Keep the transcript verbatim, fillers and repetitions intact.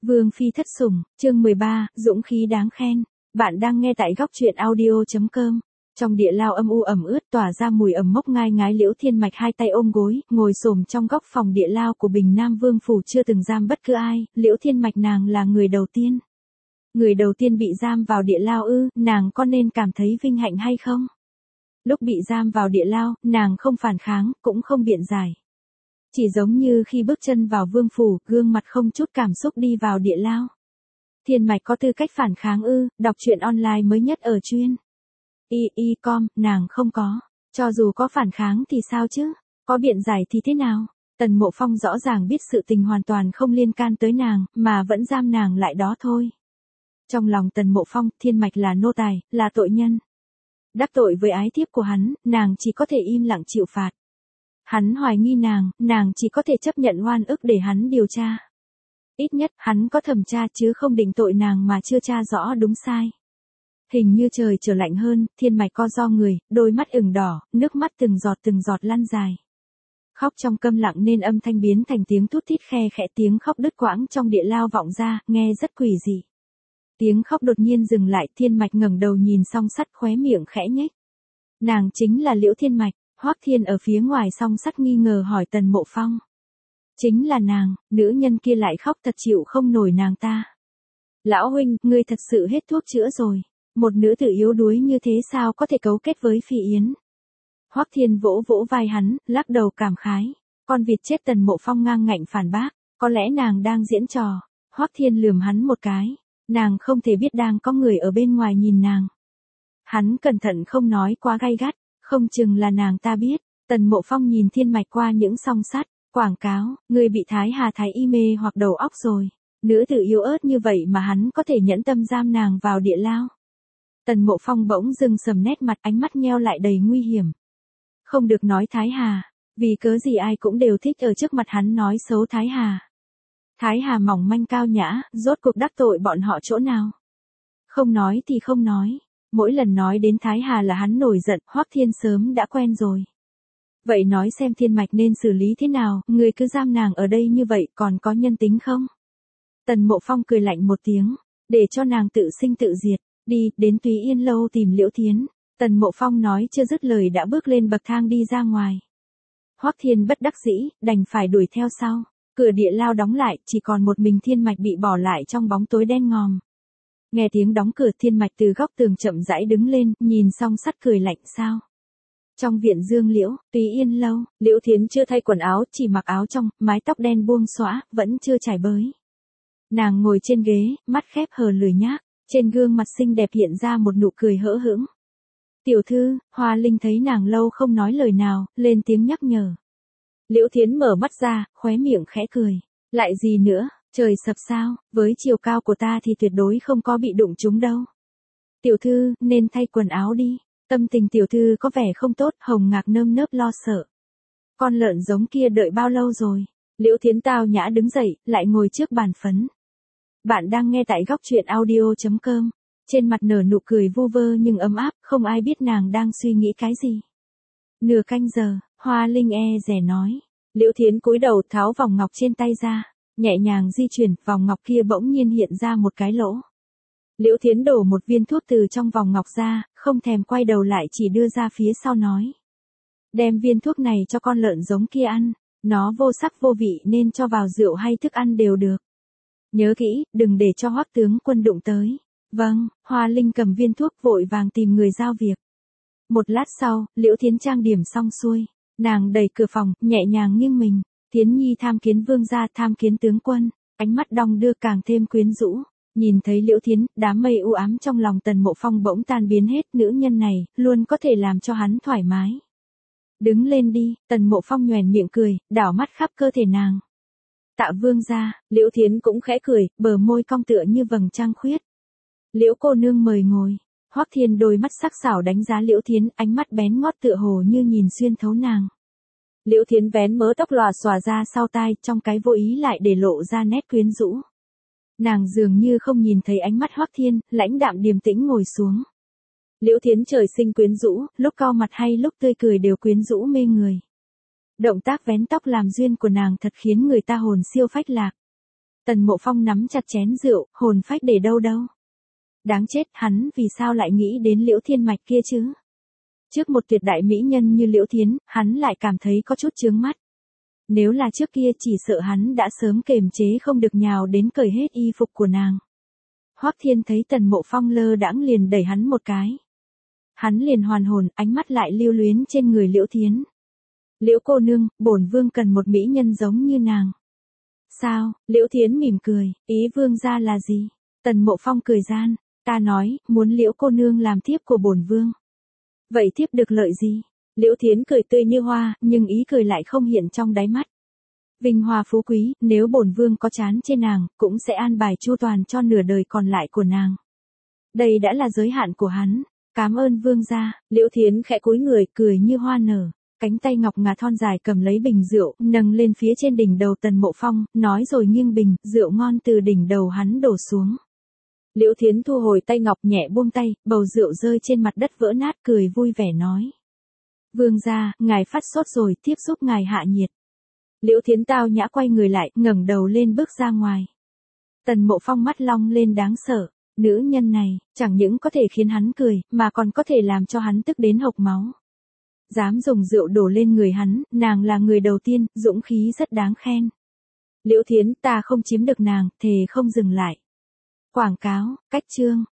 Vương phi thất sủng, chương mười ba, dũng khí đáng khen. Bạn đang nghe tại góc truyện audio chấm com. Trong địa lao âm u ẩm ướt tỏa ra mùi ẩm mốc ngai ngái, Liễu Thiên Mạch hai tay ôm gối, ngồi xổm trong góc phòng địa lao của Bình Nam Vương phủ chưa từng giam bất cứ ai, Liễu Thiên Mạch nàng là người đầu tiên. Người đầu tiên bị giam vào địa lao ư, nàng có nên cảm thấy vinh hạnh hay không? Lúc bị giam vào địa lao, nàng không phản kháng, cũng không biện giải. Chỉ giống như khi bước chân vào vương phủ, gương mặt không chút cảm xúc đi vào địa lao. Thiên Mạch có tư cách phản kháng ư? Đọc truyện online mới nhất ở chuyên y y com, nàng không có. Cho dù có phản kháng thì sao chứ? Có biện giải thì thế nào? Tần Mộ Phong rõ ràng biết sự tình hoàn toàn không liên can tới nàng, mà vẫn giam nàng lại đó thôi. Trong lòng Tần Mộ Phong, Thiên Mạch là nô tài, là tội nhân. Đắc tội với ái thiếp của hắn, nàng chỉ có thể im lặng chịu phạt. Hắn hoài nghi nàng, nàng chỉ có thể chấp nhận oan ức để hắn điều tra. Ít nhất, hắn có thẩm tra chứ không định tội nàng mà chưa tra rõ đúng sai. Hình như trời trở lạnh hơn, Thiên Mạch co ro người, đôi mắt ửng đỏ, nước mắt từng giọt từng giọt lăn dài. Khóc trong câm lặng nên âm thanh biến thành tiếng thút thít khe khẽ, tiếng khóc đứt quãng trong địa lao vọng ra, nghe rất quỷ dị. Tiếng khóc đột nhiên dừng lại, Thiên Mạch ngẩng đầu nhìn song sắt, khóe miệng khẽ nhếch. Nàng chính là Liễu Thiên Mạch. Hoắc Thiên ở phía ngoài song sắt nghi ngờ hỏi Tần Mộ Phong. Chính là nàng, nữ nhân kia lại khóc thật chịu không nổi nàng ta. Lão huynh, ngươi thật sự hết thuốc chữa rồi. Một nữ tử yếu đuối như thế sao có thể cấu kết với Phi Yến. Hoắc Thiên vỗ vỗ vai hắn, lắc đầu cảm khái. Con vịt chết. Tần Mộ Phong ngang ngạnh phản bác. Có lẽ nàng đang diễn trò. Hoắc Thiên lườm hắn một cái. Nàng không thể biết đang có người ở bên ngoài nhìn nàng. Hắn cẩn thận không nói quá gay gắt. Không chừng là nàng ta biết. Tần Mộ Phong nhìn Thiên Mạch qua những song sắt. Quảng cáo, người bị Thái Hà Thái Y mê hoặc đầu óc rồi. Nữ tử yếu ớt như vậy mà hắn có thể nhẫn tâm giam nàng vào địa lao. Tần Mộ Phong bỗng dưng sầm nét mặt, ánh mắt nheo lại đầy nguy hiểm. Không được nói Thái Hà. Vì cớ gì ai cũng đều thích ở trước mặt hắn nói xấu Thái Hà. Thái Hà mỏng manh cao nhã, rốt cuộc đắc tội bọn họ chỗ nào? Không nói thì không nói. Mỗi lần nói đến Thái Hà là hắn nổi giận, Hoắc Thiên sớm đã quen rồi. Vậy nói xem Thiên Mạch nên xử lý thế nào, người cứ giam nàng ở đây như vậy còn có nhân tính không? Tần Mộ Phong cười lạnh một tiếng, để cho nàng tự sinh tự diệt, đi, đến Túy Yên lâu tìm Liễu Thiến. Tần Mộ Phong nói chưa dứt lời đã bước lên bậc thang đi ra ngoài. Hoắc Thiên bất đắc dĩ, đành phải đuổi theo sau. Cửa địa lao đóng lại, chỉ còn một mình Thiên Mạch bị bỏ lại trong bóng tối đen ngòm. Nghe tiếng đóng cửa, Thiên Mạch từ góc tường chậm rãi đứng lên, nhìn song sắt cười lạnh sao. Trong viện Dương Liễu, Túy Yên lâu, Liễu Thiến chưa thay quần áo, chỉ mặc áo trong, mái tóc đen buông xõa, vẫn chưa chải bới. Nàng ngồi trên ghế, mắt khép hờ lười nhác, trên gương mặt xinh đẹp hiện ra một nụ cười hỡ hững. Tiểu thư, Hoa Linh thấy nàng lâu không nói lời nào, lên tiếng nhắc nhở. Liễu Thiến mở mắt ra, khóe miệng khẽ cười. Lại gì nữa? Trời sập sao, với chiều cao của ta thì tuyệt đối không có bị đụng trúng đâu. Tiểu thư, nên thay quần áo đi. Tâm tình tiểu thư có vẻ không tốt, Hồng Ngạc nơm nớp lo sợ. Con lợn giống kia đợi bao lâu rồi? Liễu Thiến tao nhã đứng dậy, lại ngồi trước bàn phấn. Bạn đang nghe tại góc truyện audio chấm com. Trên mặt nở nụ cười vu vơ nhưng ấm áp, không ai biết nàng đang suy nghĩ cái gì. Nửa canh giờ, Hoa Linh e dè nói. Liễu Thiến cúi đầu tháo vòng ngọc trên tay ra. Nhẹ nhàng di chuyển, vòng ngọc kia bỗng nhiên hiện ra một cái lỗ. Liễu Thiến đổ một viên thuốc từ trong vòng ngọc ra, không thèm quay đầu lại chỉ đưa ra phía sau nói. Đem viên thuốc này cho con lợn giống kia ăn, nó vô sắc vô vị nên cho vào rượu hay thức ăn đều được. Nhớ kỹ, đừng để cho Hoắc tướng quân đụng tới. Vâng, Hoa Linh cầm viên thuốc vội vàng tìm người giao việc. Một lát sau, Liễu Thiến trang điểm xong xuôi, nàng đẩy cửa phòng, nhẹ nhàng nghiêng mình. Thiến nhi tham kiến vương gia, tham kiến tướng quân, ánh mắt đong đưa càng thêm quyến rũ. Nhìn thấy Liễu Thiến, đám mây u ám trong lòng Tần Mộ Phong bỗng tan biến hết, nữ nhân này, luôn có thể làm cho hắn thoải mái. Đứng lên đi, Tần Mộ Phong nhoẻn miệng cười, đảo mắt khắp cơ thể nàng. Tạ vương gia, Liễu Thiến cũng khẽ cười, bờ môi cong tựa như vầng trăng khuyết. Liễu cô nương mời ngồi. Hoắc Thiên đôi mắt sắc sảo đánh giá Liễu Thiến, ánh mắt bén ngót tựa hồ như nhìn xuyên thấu nàng. Liễu Thiến vén mớ tóc lòa xòa ra sau tai, trong cái vô ý lại để lộ ra nét quyến rũ. Nàng dường như không nhìn thấy ánh mắt Hoắc Thiên, lãnh đạm điềm tĩnh ngồi xuống. Liễu Thiến trời sinh quyến rũ, lúc cau mặt hay lúc tươi cười đều quyến rũ mê người. Động tác vén tóc làm duyên của nàng thật khiến người ta hồn siêu phách lạc. Tần Mộ Phong nắm chặt chén rượu, hồn phách để đâu đâu. Đáng chết, hắn vì sao lại nghĩ đến Liễu Thiên Mạch kia chứ? Trước một tuyệt đại mỹ nhân như Liễu Thiến, hắn lại cảm thấy có chút chướng mắt. Nếu là trước kia chỉ sợ hắn đã sớm kềm chế không được nhào đến cởi hết y phục của nàng. Hoắc Thiên thấy Tần Mộ Phong lơ đãng liền đẩy hắn một cái. Hắn liền hoàn hồn, ánh mắt lại lưu luyến trên người Liễu Thiến. Liễu cô nương, bổn vương cần một mỹ nhân giống như nàng. Sao? Liễu Thiến mỉm cười, ý vương gia là gì? Tần Mộ Phong cười gian, ta nói, muốn Liễu cô nương làm thiếp của bổn vương. Vậy thiếp được lợi gì? Liễu Thiến cười tươi như hoa, nhưng ý cười lại không hiện trong đáy mắt. Vinh hoa phú quý, nếu bổn vương có chán trên nàng, cũng sẽ an bài chu toàn cho nửa đời còn lại của nàng. Đây đã là giới hạn của hắn. Cảm ơn vương gia. Liễu Thiến khẽ cúi người, cười như hoa nở. Cánh tay ngọc ngà thon dài cầm lấy bình rượu, nâng lên phía trên đỉnh đầu Tần Mộ Phong, nói rồi nghiêng bình, rượu ngon từ đỉnh đầu hắn đổ xuống. Liễu Thiến thu hồi tay ngọc, nhẹ buông tay, bầu rượu rơi trên mặt đất vỡ nát, cười vui vẻ nói. Vương gia, ngài phát sốt rồi, tiếp giúp ngài hạ nhiệt. Liễu Thiến tao nhã quay người lại, ngẩng đầu lên bước ra ngoài. Tần Mộ Phong mắt long lên đáng sợ. Nữ nhân này, chẳng những có thể khiến hắn cười, mà còn có thể làm cho hắn tức đến hộc máu. Dám dùng rượu đổ lên người hắn, nàng là người đầu tiên, dũng khí rất đáng khen. Liễu Thiến, ta không chiếm được nàng, thề không dừng lại. Quảng cáo, cách chương.